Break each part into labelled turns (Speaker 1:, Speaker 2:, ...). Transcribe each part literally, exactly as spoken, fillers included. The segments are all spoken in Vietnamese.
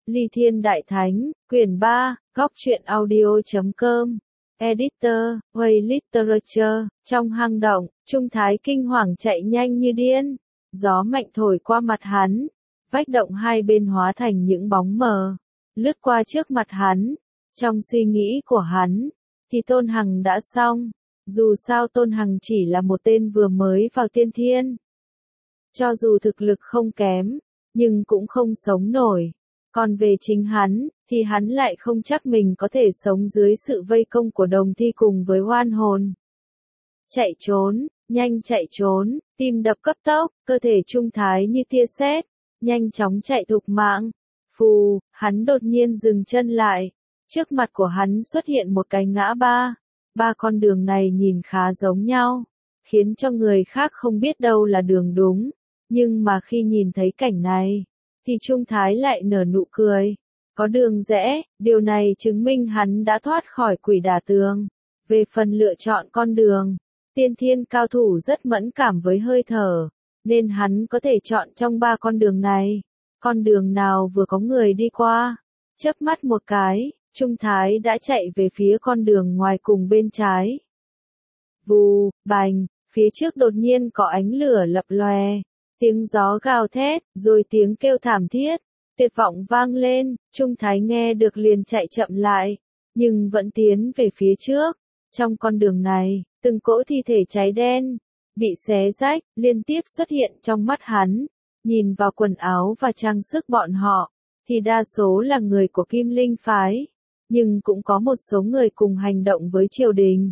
Speaker 1: Ly Thiên Đại Thánh, quyển ba, góc truyện audio chấm com, editor, Way Literature, trong hang động, Trung Thái kinh hoàng chạy nhanh như điên, gió mạnh thổi qua mặt hắn, vách động hai bên hóa thành những bóng mờ, lướt qua trước mặt hắn, trong suy nghĩ của hắn, thì Tôn Hằng đã xong, dù sao Tôn Hằng chỉ là một tên vừa mới vào tiên thiên. Cho dù thực lực không kém, nhưng cũng không sống nổi. Còn về chính hắn, thì hắn lại không chắc mình có thể sống dưới sự vây công của đồng thi cùng với oan hồn. Chạy trốn, nhanh chạy trốn, tim đập cấp tốc, cơ thể Trung Thái như tia sét, nhanh chóng chạy thục mạng. Phù, hắn đột nhiên dừng chân lại. Trước mặt của hắn xuất hiện một cái ngã ba. Ba con đường này nhìn khá giống nhau, khiến cho người khác không biết đâu là đường đúng. Nhưng mà khi nhìn thấy cảnh này, thì Trung Thái lại nở nụ cười. Có đường rẽ, điều này chứng minh hắn đã thoát khỏi quỷ đả tường. Về phần lựa chọn con đường, tiên thiên cao thủ rất mẫn cảm với hơi thở, nên hắn có thể chọn trong ba con đường này. Con đường nào vừa có người đi qua, chớp mắt một cái, Trung Thái đã chạy về phía con đường ngoài cùng bên trái. Vù, bành, phía trước đột nhiên có ánh lửa lập lòe. Tiếng gió gào thét, rồi tiếng kêu thảm thiết, tuyệt vọng vang lên, Trung Thái nghe được liền chạy chậm lại, nhưng vẫn tiến về phía trước. Trong con đường này, từng cỗ thi thể cháy đen, bị xé rách, liên tiếp xuất hiện trong mắt hắn. Nhìn vào quần áo và trang sức bọn họ, thì đa số là người của Kim Linh Phái, nhưng cũng có một số người cùng hành động với triều đình.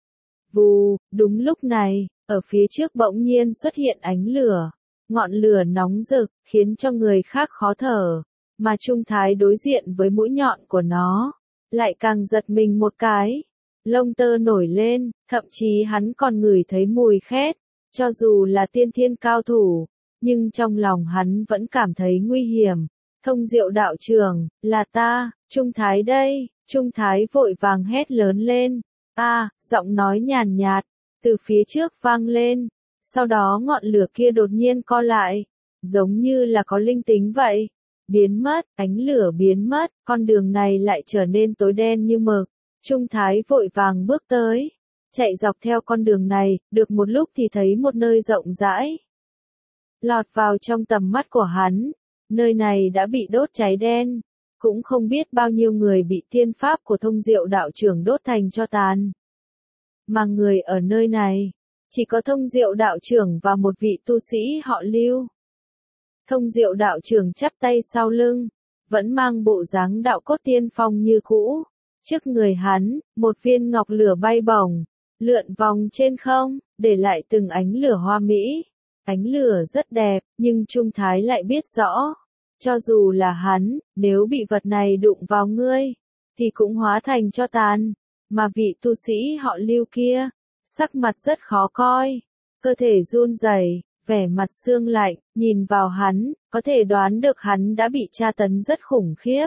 Speaker 1: Vù, đúng lúc này, ở phía trước bỗng nhiên xuất hiện ánh lửa. Ngọn lửa nóng rực, khiến cho người khác khó thở, mà Trung Thái đối diện với mũi nhọn của nó, lại càng giật mình một cái. Lông tơ nổi lên, thậm chí hắn còn ngửi thấy mùi khét, cho dù là tiên thiên cao thủ, nhưng trong lòng hắn vẫn cảm thấy nguy hiểm. Thông Diệu đạo trưởng, là ta, Trung Thái đây, Trung Thái vội vàng hét lớn lên. A, giọng nói nhàn nhạt, từ phía trước vang lên. Sau đó ngọn lửa kia đột nhiên co lại, giống như là có linh tính vậy. Biến mất, ánh lửa biến mất, con đường này lại trở nên tối đen như mực. Trung Thái vội vàng bước tới, chạy dọc theo con đường này, được một lúc thì thấy một nơi rộng rãi. Lọt vào trong tầm mắt của hắn, nơi này đã bị đốt cháy đen, cũng không biết bao nhiêu người bị tiên pháp của Thông Diệu đạo trưởng đốt thành tro tàn. Mà người ở nơi này, chỉ có Thông Diệu đạo trưởng và một vị tu sĩ họ Lưu. Thông Diệu đạo trưởng chắp tay sau lưng, vẫn mang bộ dáng đạo cốt tiên phong như cũ. Trước người hắn, một viên ngọc lửa bay bổng, lượn vòng trên không, để lại từng ánh lửa hoa mỹ. Ánh lửa rất đẹp, nhưng Trung Thái lại biết rõ, cho dù là hắn, nếu bị vật này đụng vào ngươi, thì cũng hóa thành tro tàn. Mà vị tu sĩ họ Lưu kia, sắc mặt rất khó coi, cơ thể run rẩy, vẻ mặt xương lạnh, nhìn vào hắn, có thể đoán được hắn đã bị tra tấn rất khủng khiếp.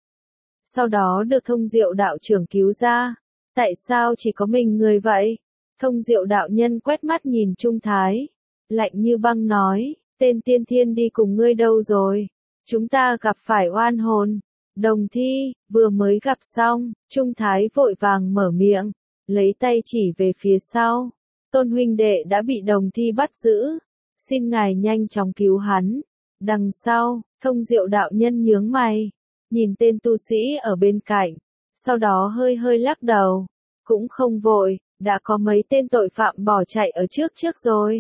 Speaker 1: Sau đó được Thông Diệu đạo trưởng cứu ra. Tại sao chỉ có mình người vậy? Thông Diệu đạo nhân quét mắt nhìn Trung Thái, lạnh như băng nói, tên tiên thiên đi cùng ngươi đâu rồi? Chúng ta gặp phải oan hồn. Đồng thi, vừa mới gặp xong, Trung Thái vội vàng mở miệng, lấy tay chỉ về phía sau. Tôn huynh đệ đã bị đồng thi bắt giữ, xin ngài nhanh chóng cứu hắn. Đằng sau, Thông Diệu đạo nhân nhướng mày, nhìn tên tu sĩ ở bên cạnh, sau đó hơi hơi lắc đầu, cũng không vội, đã có mấy tên tội phạm bỏ chạy ở trước trước rồi,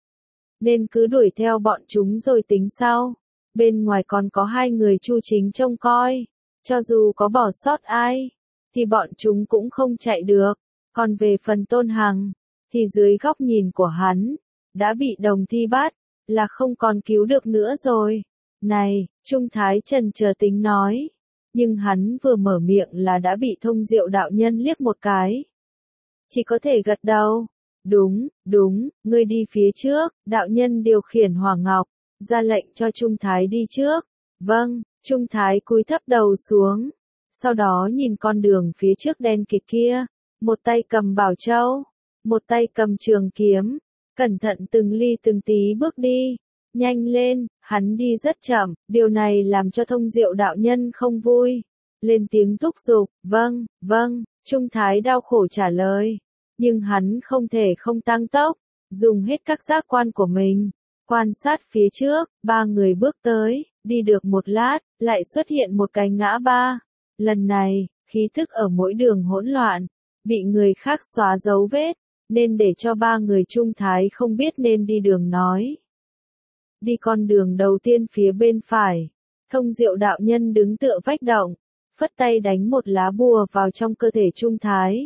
Speaker 1: nên cứ đuổi theo bọn chúng rồi tính sau. Bên ngoài còn có hai người Chu Chính trông coi, cho dù có bỏ sót ai, thì bọn chúng cũng không chạy được. Còn về phần Tôn Hằng, thì dưới góc nhìn của hắn, đã bị đồng thi bắt, là không còn cứu được nữa rồi. Này, Trung Thái chần chờ tính nói, nhưng hắn vừa mở miệng là đã bị Thông Diệu đạo nhân liếc một cái. Chỉ có thể gật đầu. Đúng, đúng, ngươi đi phía trước. Đạo nhân điều khiển hỏa ngọc, ra lệnh cho Trung Thái đi trước. Vâng, Trung Thái cúi thấp đầu xuống, sau đó nhìn con đường phía trước đen kịt kia, một tay cầm bảo châu, một tay cầm trường kiếm, cẩn thận từng ly từng tí bước đi. nhanh lên, hắn đi rất chậm, điều này làm cho Thông Diệu đạo nhân không vui. Lên tiếng thúc giục, vâng, vâng, Trung Thái đau khổ trả lời. Nhưng hắn không thể không tăng tốc, dùng hết các giác quan của mình. Quan sát phía trước, ba người bước tới, đi được một lát, lại xuất hiện một cái ngã ba. Lần này, khí thức ở mỗi đường hỗn loạn, bị người khác xóa dấu vết, nên để cho ba người Trung Thái không biết nên đi đường nói. Đi con đường đầu tiên phía bên phải, Thông Diệu đạo nhân đứng tựa vách động, phất tay đánh một lá bùa vào trong cơ thể Trung Thái.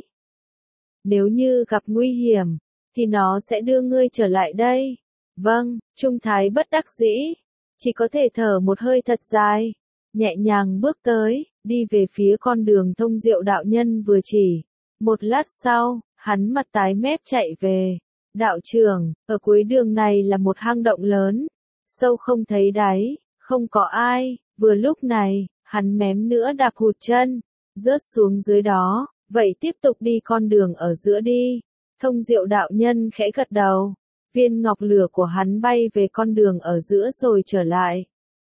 Speaker 1: Nếu như gặp nguy hiểm, thì nó sẽ đưa ngươi trở lại đây. Vâng, Trung Thái bất đắc dĩ, chỉ có thể thở một hơi thật dài, nhẹ nhàng bước tới, đi về phía con đường Thông Diệu đạo nhân vừa chỉ. Một lát sau, hắn mặt tái mét chạy về. Đạo trưởng, ở cuối đường này là một hang động lớn, sâu không thấy đáy, không có ai. Vừa lúc này, hắn mém nữa đạp hụt chân, rớt xuống dưới đó, vậy tiếp tục đi con đường ở giữa đi. Thông Diệu đạo nhân khẽ gật đầu, viên ngọc lửa của hắn bay về con đường ở giữa rồi trở lại.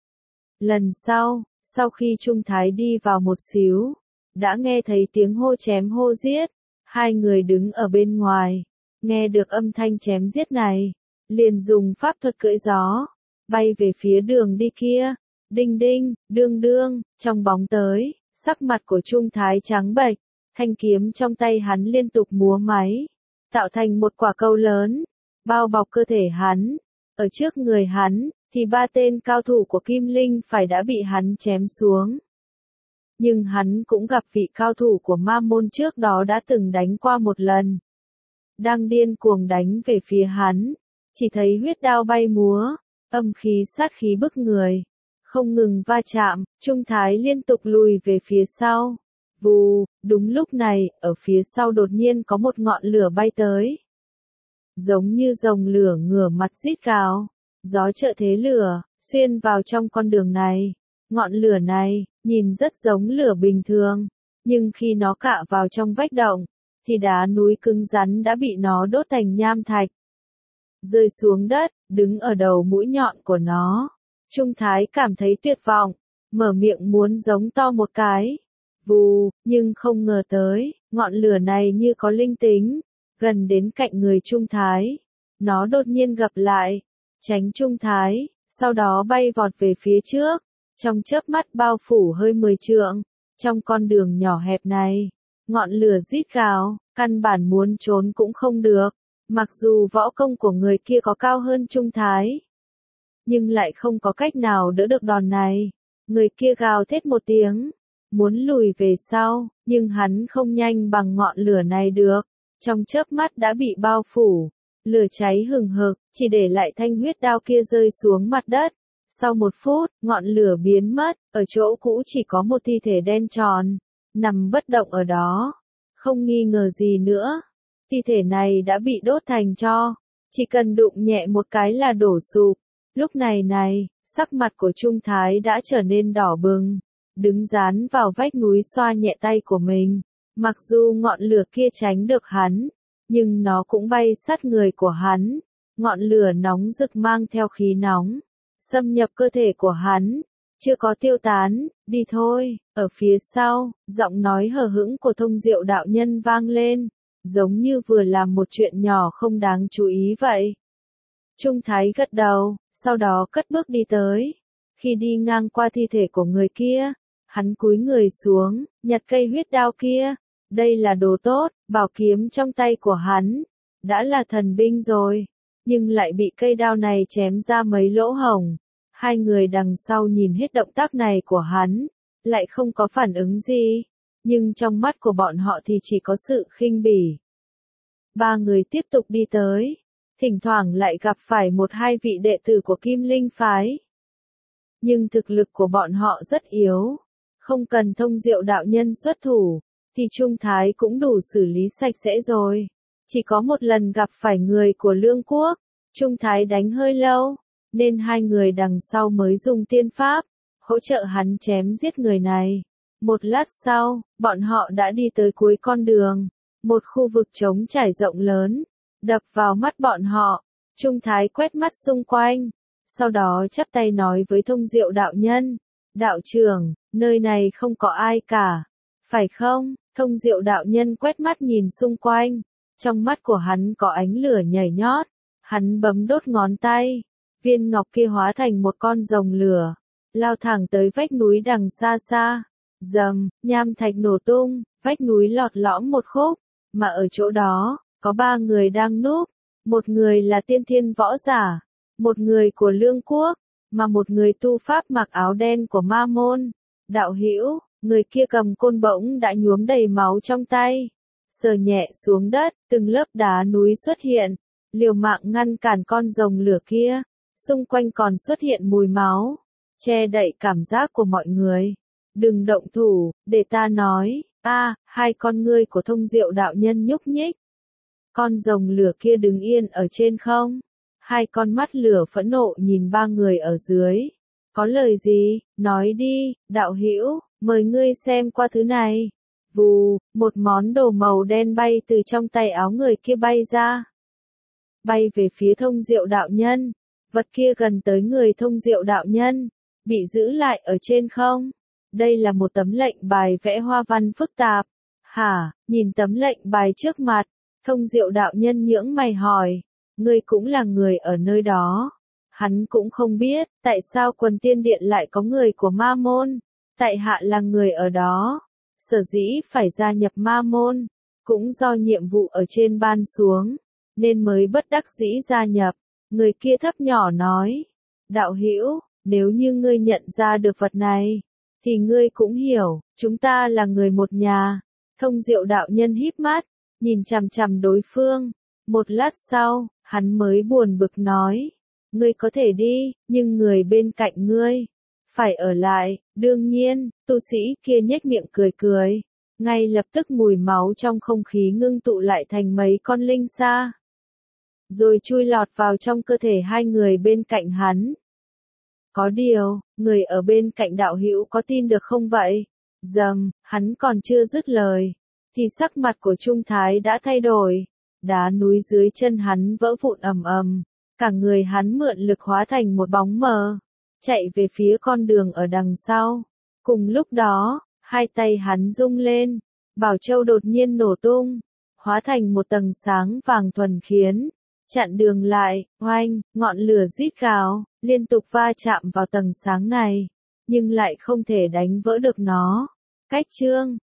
Speaker 1: Lần sau, sau khi Trung Thái đi vào một xíu, đã nghe thấy tiếng hô chém hô giết, hai người đứng ở bên ngoài, nghe được âm thanh chém giết này, liền dùng pháp thuật cưỡi gió, bay về phía đường đi kia. Đinh đinh, đương đương, trong bóng tới, sắc mặt của Trung Thái trắng bệch, thanh kiếm trong tay hắn liên tục múa máy, tạo thành một quả cầu lớn, bao bọc cơ thể hắn. Ở trước người hắn, thì ba tên cao thủ của Kim Linh phải đã bị hắn chém xuống. Nhưng hắn cũng gặp vị cao thủ của Ma Môn trước đó đã từng đánh qua một lần. Đang điên cuồng đánh về phía hắn, chỉ thấy huyết đao bay múa, âm khí sát khí bức người. Không ngừng va chạm, Trung Thái liên tục lùi về phía sau. Vù, đúng lúc này, ở phía sau đột nhiên có một ngọn lửa bay tới. Giống như rồng lửa ngửa mặt rít gào, gió trợ thế lửa, xuyên vào trong con đường này. Ngọn lửa này, nhìn rất giống lửa bình thường, nhưng khi nó cạ vào trong vách động, thì đá núi cứng rắn đã bị nó đốt thành nham thạch. Rơi xuống đất, đứng ở đầu mũi nhọn của nó. Trung Thái cảm thấy tuyệt vọng, mở miệng muốn giống to một cái. Vù, nhưng không ngờ tới, ngọn lửa này như có linh tính, gần đến cạnh người Trung Thái. Nó đột nhiên gập lại, tránh Trung Thái, sau đó bay vọt về phía trước, trong chớp mắt bao phủ hơi mười trượng. Trong con đường nhỏ hẹp này, ngọn lửa rít gào, căn bản muốn trốn cũng không được, mặc dù võ công của người kia có cao hơn Trung Thái, nhưng lại không có cách nào đỡ được đòn này. Người kia gào thét một tiếng, muốn lùi về sau, nhưng hắn không nhanh bằng ngọn lửa này được. Trong chớp mắt đã bị bao phủ, lửa cháy hừng hực, chỉ để lại thanh huyết đao kia rơi xuống mặt đất. Sau một phút, ngọn lửa biến mất, ở chỗ cũ chỉ có một thi thể đen tròn, nằm bất động ở đó. Không nghi ngờ gì nữa, thi thể này đã bị đốt thành tro, chỉ cần đụng nhẹ một cái là đổ sụp. Lúc này này, sắc mặt của Trung Thái đã trở nên đỏ bừng, đứng dán vào vách núi xoa nhẹ tay của mình. Mặc dù ngọn lửa kia tránh được hắn, nhưng nó cũng bay sát người của hắn. Ngọn lửa nóng rực mang theo khí nóng, xâm nhập cơ thể của hắn, chưa có tiêu tán. Đi thôi. Ở phía sau, giọng nói hờ hững của Thông Diệu đạo nhân vang lên, giống như vừa làm một chuyện nhỏ không đáng chú ý vậy. Trung Thái gật đầu, sau đó cất bước đi tới. Khi đi ngang qua thi thể của người kia, hắn cúi người xuống, nhặt cây huyết đao kia. Đây là đồ tốt, bảo kiếm trong tay của hắn đã là thần binh rồi, nhưng lại bị cây đao này chém ra mấy lỗ hổng. Hai người đằng sau nhìn hết động tác này của hắn, lại không có phản ứng gì, nhưng trong mắt của bọn họ thì chỉ có sự khinh bỉ. Ba người tiếp tục đi tới, thỉnh thoảng lại gặp phải một hai vị đệ tử của Kim Linh phái. Nhưng thực lực của bọn họ rất yếu, không cần Thông Diệu đạo nhân xuất thủ, thì Trung Thái cũng đủ xử lý sạch sẽ rồi. Chỉ có một lần gặp phải người của Lương Quốc, Trung Thái đánh hơi lâu, nên hai người đằng sau mới dùng tiên pháp, hỗ trợ hắn chém giết người này. Một lát sau, bọn họ đã đi tới cuối con đường, một khu vực trống trải rộng lớn, đập vào mắt bọn họ. Trung Thái quét mắt xung quanh, sau đó chắp tay nói với Thông Diệu đạo nhân, đạo trưởng, nơi này không có ai cả, phải không? Thông Diệu đạo nhân quét mắt nhìn xung quanh, trong mắt của hắn có ánh lửa nhảy nhót, hắn bấm đốt ngón tay, viên ngọc kia hóa thành một con rồng lửa, lao thẳng tới vách núi đằng xa xa, dầm, nham thạch nổ tung, vách núi lọt lõm một khúc, mà ở chỗ đó, có ba người đang núp, một người là tiên thiên võ giả, một người của lương quốc, mà một người tu pháp mặc áo đen của ma môn. Đạo hữu, người kia cầm côn bỗng đã nhuốm đầy máu trong tay, sờ nhẹ xuống đất, từng lớp đá núi xuất hiện, liều mạng ngăn cản con rồng lửa kia, xung quanh còn xuất hiện mùi máu, che đậy cảm giác của mọi người. Đừng động thủ, để ta nói. A, hai con ngươi của Thông Diệu đạo nhân nhúc nhích. Con rồng lửa kia đứng yên ở trên không, hai con mắt lửa phẫn nộ nhìn ba người ở dưới. Có lời gì, nói đi, đạo hữu, mời ngươi xem qua thứ này. Vù, một món đồ màu đen bay từ trong tay áo người kia bay ra. Bay về phía Thông Diệu đạo nhân, vật kia gần tới người Thông Diệu đạo nhân, bị giữ lại ở trên không. Đây là một tấm lệnh bài vẽ hoa văn phức tạp. Hả, nhìn tấm lệnh bài trước mặt, Thông Diệu đạo nhân nhướng mày hỏi, ngươi cũng là người ở nơi đó. Hắn cũng không biết, tại sao quần tiên điện lại có người của ma môn. Tại hạ là người ở đó. Sở dĩ phải gia nhập ma môn, cũng do nhiệm vụ ở trên ban xuống, nên mới bất đắc dĩ gia nhập. Người kia thấp nhỏ nói, đạo hữu, nếu như ngươi nhận ra được vật này, thì ngươi cũng hiểu, chúng ta là người một nhà. Thông Diệu đạo nhân híp mắt, nhìn chằm chằm đối phương. Một lát sau, hắn mới buồn bực nói, ngươi có thể đi, nhưng người bên cạnh ngươi phải ở lại. Đương nhiên, tu sĩ kia nhếch miệng cười cười. Ngay lập tức mùi máu trong không khí ngưng tụ lại thành mấy con linh sa, rồi chui lọt vào trong cơ thể hai người bên cạnh hắn. Có điều, người ở bên cạnh đạo hữu có tin được không vậy? Dầm, hắn còn chưa dứt lời, thì sắc mặt của Trung Thái đã thay đổi. Đá núi dưới chân hắn vỡ vụn ầm ầm, cả người hắn mượn lực hóa thành một bóng mờ, chạy về phía con đường ở đằng sau. Cùng lúc đó, hai tay hắn rung lên, bảo châu đột nhiên nổ tung, hóa thành một tầng sáng vàng thuần khiết, chặn đường lại. Oanh, ngọn lửa rít gào, liên tục va chạm vào tầng sáng này, nhưng lại không thể đánh vỡ được nó. Cách chương